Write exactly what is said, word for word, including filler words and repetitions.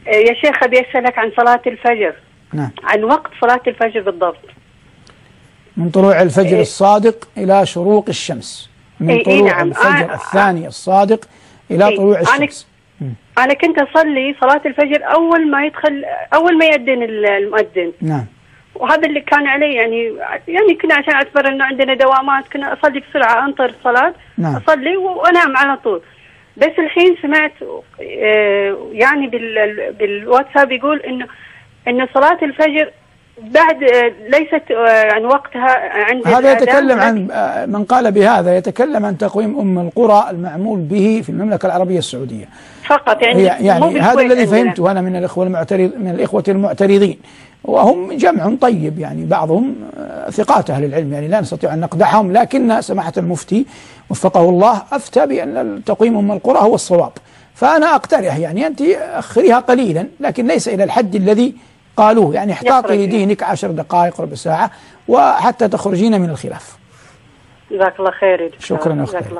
يا شيخ أبي أسألك عن صلاة الفجر. نعم. عن وقت صلاة الفجر بالضبط. من طلوع الفجر إيه؟ الصادق إلى شروق الشمس. من إيه طلوع إيه نعم. الفجر آه الثاني الصادق إلى إيه طلوع الشمس. أنا, أنا كنت أصلي صلاة الفجر أول ما يدخل، أول ما يأذن المؤذن. نعم. وهذا اللي كان علي، يعني يعني كنا عشان أعتبر إنه عندنا دوامات كنا أصلي بسرعة، أنطر الصلاة. نعم. أصلي وأنام على طول. بس الحين سمعت يعني بالواتساب يقول إنه إنه صلاة الفجر بعد ليست يعني وقتها عند هذا يتكلم عن من قال بهذا، يتكلم عن تقويم أم القرى المعمول به في المملكة العربية السعودية فقط. يعني يعني هذا الذي فهمته أنا من الإخوة المعترض من الإخوة المعترضين، وهم جمع طيب يعني بعضهم ثقات أهل العلم، يعني لا نستطيع أن نقدحهم، لكن سماحة المفتي وفقه الله أفتى بأن تقويم أم القرى هو الصواب. فأنا أقترح يعني أنت أخريها قليلا، لكن ليس إلى الحد الذي قالوه، يعني احتاطي لدينك عشر دقائق ربع ساعة وحتى تخرجين من الخلاف. جزاك الله خير. شكرا أختي.